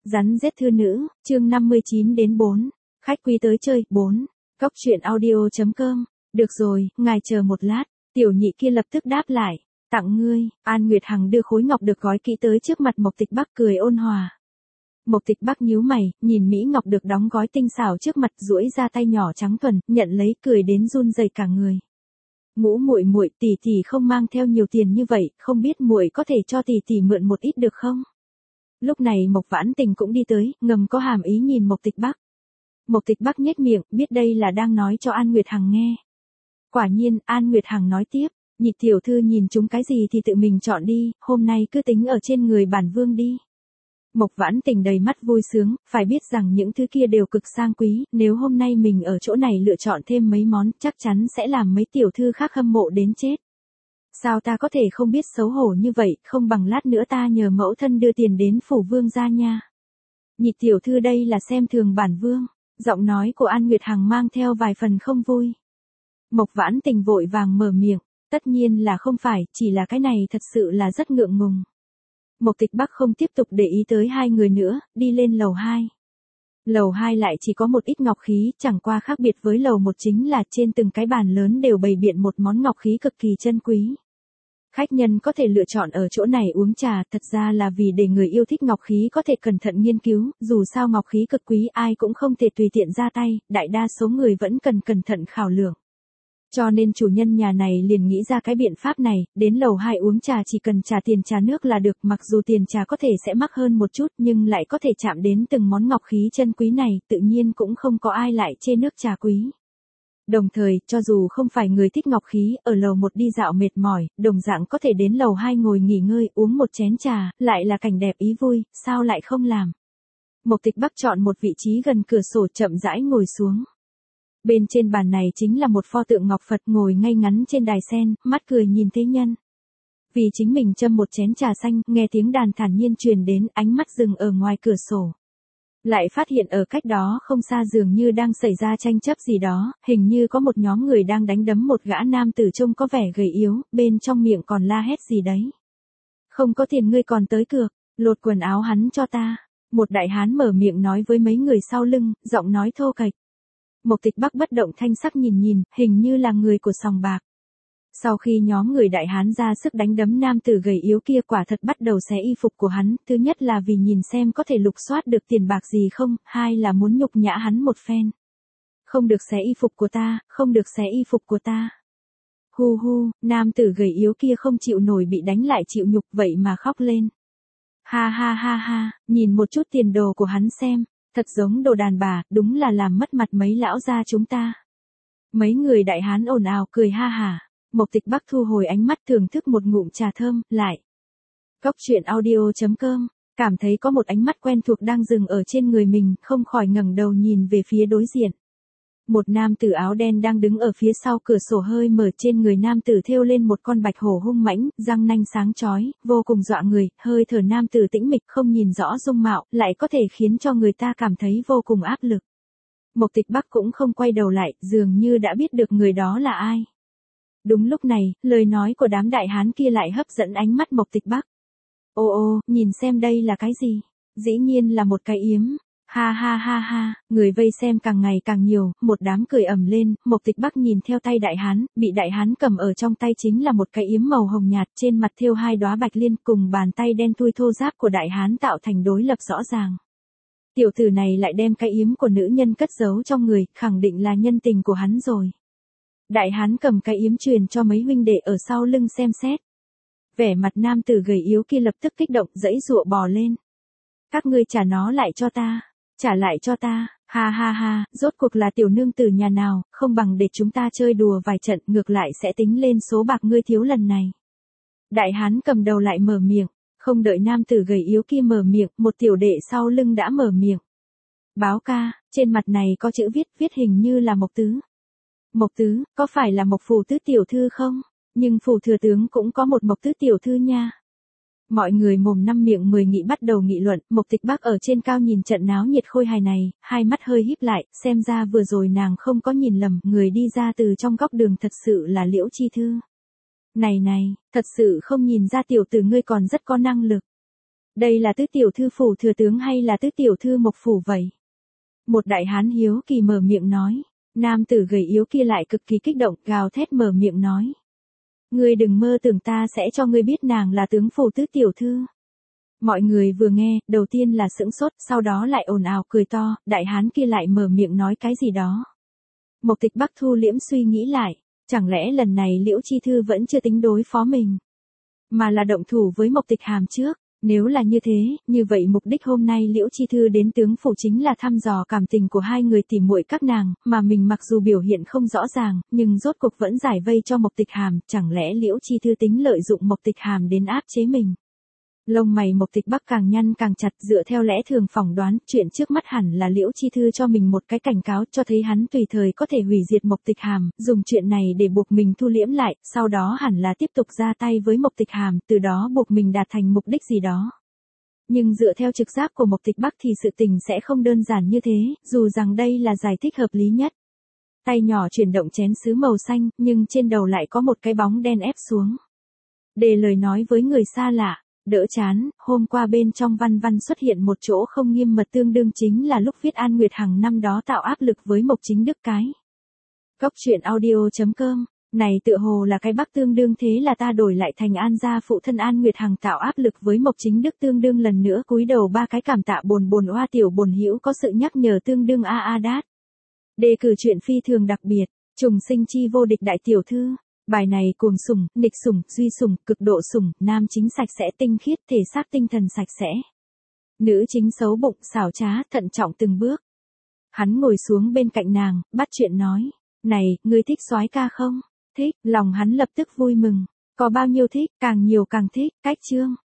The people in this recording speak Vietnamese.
Rắn rết thư nữ, chương 59-4. Khách quý tới chơi, 4. Cóc truyện audio.com. Được rồi, ngài chờ một lát. Tiểu nhị kia lập tức đáp lại. Tặng ngươi. An Nguyệt Hằng đưa khối ngọc được gói kỹ tới trước mặt Mộc Tịch Bắc cười ôn hòa. Mộc Tịch Bắc nhíu mày, nhìn mỹ ngọc được đóng gói tinh xảo trước mặt, duỗi ra tay nhỏ trắng thuần, nhận lấy cười đến run rẩy cả người. Ngũ muội muội, tỷ tỷ không mang theo nhiều tiền như vậy, không biết muội có thể cho tỷ tỷ mượn một ít được không? Lúc này Mộc Vãn Tình cũng đi tới, ngầm có hàm ý nhìn Mộc Tịch Bắc. Mộc Tịch Bắc nhếch miệng, biết đây là đang nói cho An Nguyệt Hằng nghe. Quả nhiên, An Nguyệt Hằng nói tiếp, nhị tiểu thư nhìn chúng cái gì thì tự mình chọn đi, hôm nay cứ tính ở trên người bản vương đi. Mộc Vãn Tình đầy mắt vui sướng, phải biết rằng những thứ kia đều cực sang quý, nếu hôm nay mình ở chỗ này lựa chọn thêm mấy món, chắc chắn sẽ làm mấy tiểu thư khác hâm mộ đến chết. Sao ta có thể không biết xấu hổ như vậy, không bằng lát nữa ta nhờ mẫu thân đưa tiền đến phủ vương gia nha. Nhị tiểu thư đây là xem thường bản vương. Giọng nói của An Nguyệt Hằng mang theo vài phần không vui. Mộc Vãn Tình vội vàng mở miệng, tất nhiên là không phải, chỉ là cái này thật sự là rất ngượng ngùng. Mộc Tịch Bắc không tiếp tục để ý tới hai người nữa, đi lên lầu 2. Lầu 2 lại chỉ có một ít ngọc khí, chẳng qua khác biệt với lầu 1 chính là trên từng cái bàn lớn đều bày biện một món ngọc khí cực kỳ chân quý. Khách nhân có thể lựa chọn ở chỗ này uống trà, thật ra là vì để người yêu thích ngọc khí có thể cẩn thận nghiên cứu, dù sao ngọc khí cực quý ai cũng không thể tùy tiện ra tay, đại đa số người vẫn cần cẩn thận khảo lường. Cho nên chủ nhân nhà này liền nghĩ ra cái biện pháp này, đến lầu 2 uống trà chỉ cần trả tiền trà nước là được, mặc dù tiền trà có thể sẽ mắc hơn một chút nhưng lại có thể chạm đến từng món ngọc khí chân quý này, tự nhiên cũng không có ai lại chê nước trà quý. Đồng thời, cho dù không phải người thích ngọc khí, ở lầu 1 đi dạo mệt mỏi, đồng dạng có thể đến lầu 2 ngồi nghỉ ngơi, uống một chén trà, lại là cảnh đẹp ý vui, sao lại không làm. Mộc Tịch Bắc chọn một vị trí gần cửa sổ chậm rãi ngồi xuống. Bên trên bàn này chính là một pho tượng ngọc Phật ngồi ngay ngắn trên đài sen, mắt cười nhìn thế nhân. Vì chính mình châm một chén trà xanh, nghe tiếng đàn thản nhiên truyền đến, ánh mắt dừng ở ngoài cửa sổ. Lại phát hiện ở cách đó không xa dường như đang xảy ra tranh chấp gì đó, hình như có một nhóm người đang đánh đấm một gã nam tử trông có vẻ gầy yếu, bên trong miệng còn la hét gì đấy. Không có tiền ngươi còn tới cược, lột quần áo hắn cho ta. Một đại hán mở miệng nói với mấy người sau lưng, giọng nói thô kệch. Mộc Tịch Bắc bất động thanh sắc nhìn, hình như là người của sòng bạc. Sau khi nhóm người đại hán ra sức đánh đấm nam tử gầy yếu kia quả thật bắt đầu xé y phục của hắn, thứ nhất là vì nhìn xem có thể lục soát được tiền bạc gì không, hai là muốn nhục nhã hắn một phen. Không được xé y phục của ta, không được xé y phục của ta. Hu hu, nam tử gầy yếu kia không chịu nổi bị đánh lại chịu nhục vậy mà khóc lên. Ha ha ha ha, nhìn một chút tiền đồ của hắn xem, thật giống đồ đàn bà, đúng là làm mất mặt mấy lão gia chúng ta. Mấy người đại hán ồn ào cười ha hả. Mộc Tịch Bắc thu hồi ánh mắt thưởng thức một ngụm trà thơm, lại. Cóc truyện audio.com, cảm thấy có một ánh mắt quen thuộc đang dừng ở trên người mình, không khỏi ngẩng đầu nhìn về phía đối diện. Một nam tử áo đen đang đứng ở phía sau cửa sổ hơi mở, trên người nam tử thêu lên một con bạch hổ hung mãnh, răng nanh sáng chói, vô cùng dọa người, hơi thở nam tử tĩnh mịch không nhìn rõ dung mạo, lại có thể khiến cho người ta cảm thấy vô cùng áp lực. Mộc Tịch Bắc cũng không quay đầu lại, dường như đã biết được người đó là ai. Đúng lúc này, lời nói của đám đại hán kia lại hấp dẫn ánh mắt Mộc Tịch Bắc. Ô, nhìn xem đây là cái gì? Dĩ nhiên là một cái yếm. Ha ha ha ha, người vây xem càng ngày càng nhiều, một đám cười ầm lên, Mộc Tịch Bắc nhìn theo tay đại hán, bị đại hán cầm ở trong tay chính là một cái yếm màu hồng nhạt, trên mặt thêu hai đóa bạch liên, cùng bàn tay đen thui thô ráp của đại hán tạo thành đối lập rõ ràng. Tiểu tử này lại đem cái yếm của nữ nhân cất giấu trong người, khẳng định là nhân tình của hắn rồi. Đại hán cầm cái yếm truyền cho mấy huynh đệ ở sau lưng xem xét. Vẻ mặt nam tử gầy yếu kia lập tức kích động, giãy giụa bò lên. Các ngươi trả nó lại cho ta, trả lại cho ta, ha ha ha, rốt cuộc là tiểu nương tử nhà nào, không bằng để chúng ta chơi đùa vài trận, ngược lại sẽ tính lên số bạc ngươi thiếu lần này. Đại hán cầm đầu lại mở miệng, không đợi nam tử gầy yếu kia mở miệng, một tiểu đệ sau lưng đã mở miệng. Báo ca, trên mặt này có chữ viết hình như là Mộc Tứ. Mộc Tứ, có phải là Mộc Phủ Tứ tiểu thư không? Nhưng phủ thừa tướng cũng có một Mộc Tứ tiểu thư nha. Mọi người mồm năm miệng mười nghị bắt đầu nghị luận, Mộc Tịch Bắc ở trên cao nhìn trận náo nhiệt khôi hài này, hai mắt hơi híp lại, xem ra vừa rồi nàng không có nhìn lầm, người đi ra từ trong góc đường thật sự là Liễu Chi Thư. Này, thật sự không nhìn ra tiểu tử ngươi còn rất có năng lực. Đây là tứ tiểu thư phủ thừa tướng hay là tứ tiểu thư mộc phủ vậy? Một đại hán hiếu kỳ mở miệng nói. Nam tử gầy yếu kia lại cực kỳ kích động, gào thét mở miệng nói. Ngươi đừng mơ tưởng ta sẽ cho ngươi biết nàng là tướng phủ tứ tiểu thư. Mọi người vừa nghe, đầu tiên là sững sốt, sau đó lại ồn ào cười to, đại hán kia lại mở miệng nói cái gì đó. Mộc Tịch Bắc thu liễm suy nghĩ lại, chẳng lẽ lần này Liễu Chi Thư vẫn chưa tính đối phó mình, mà là động thủ với Mộc Tịch Hàm trước. Nếu là như thế, như vậy mục đích hôm nay Liễu Chi Thư đến tướng phủ chính là thăm dò cảm tình của hai người tỉ muội các nàng, mà mình mặc dù biểu hiện không rõ ràng, nhưng rốt cuộc vẫn giải vây cho Mộc Tịch Hàm, chẳng lẽ Liễu Chi Thư tính lợi dụng Mộc Tịch Hàm đến áp chế mình. Lông mày Mộc Tịch Bắc càng nhăn càng chặt, dựa theo lẽ thường phỏng đoán, chuyện trước mắt hẳn là Liễu Chi Thư cho mình một cái cảnh cáo, cho thấy hắn tùy thời có thể hủy diệt Mộc Tịch Hàm, dùng chuyện này để buộc mình thu liễm lại, sau đó hẳn là tiếp tục ra tay với Mộc Tịch Hàm, từ đó buộc mình đạt thành mục đích gì đó. Nhưng dựa theo trực giác của Mộc Tịch Bắc thì sự tình sẽ không đơn giản như thế, dù rằng đây là giải thích hợp lý nhất. Tay nhỏ chuyển động chén sứ màu xanh, nhưng trên đầu lại có một cái bóng đen ép xuống. Để lời nói với người xa lạ. Đỡ chán, hôm qua bên trong văn văn xuất hiện một chỗ không nghiêm mật, tương đương chính là lúc viết An Nguyệt Hằng năm đó tạo áp lực với Mộc Chính Đức cái. Góc truyện audio.com, này tựa hồ là cái Bắc tương đương, thế là ta đổi lại thành An gia phụ thân An Nguyệt Hằng tạo áp lực với Mộc Chính Đức tương đương lần nữa cúi đầu ba cái cảm tạ bồn bồn oa tiểu bồn hữu có sự nhắc nhở tương đương a a đát. Đề cử chuyện phi thường đặc biệt, trùng sinh chi vô địch đại tiểu thư. Bài này cuồng sủng, nghịch sủng, duy sủng, cực độ sủng, nam chính sạch sẽ tinh khiết, thể xác tinh thần sạch sẽ. Nữ chính xấu bụng, xảo trá, thận trọng từng bước. Hắn ngồi xuống bên cạnh nàng, bắt chuyện nói. Này, ngươi thích soái ca không? Thích, lòng hắn lập tức vui mừng. Có bao nhiêu thích, càng nhiều càng thích, cách chương.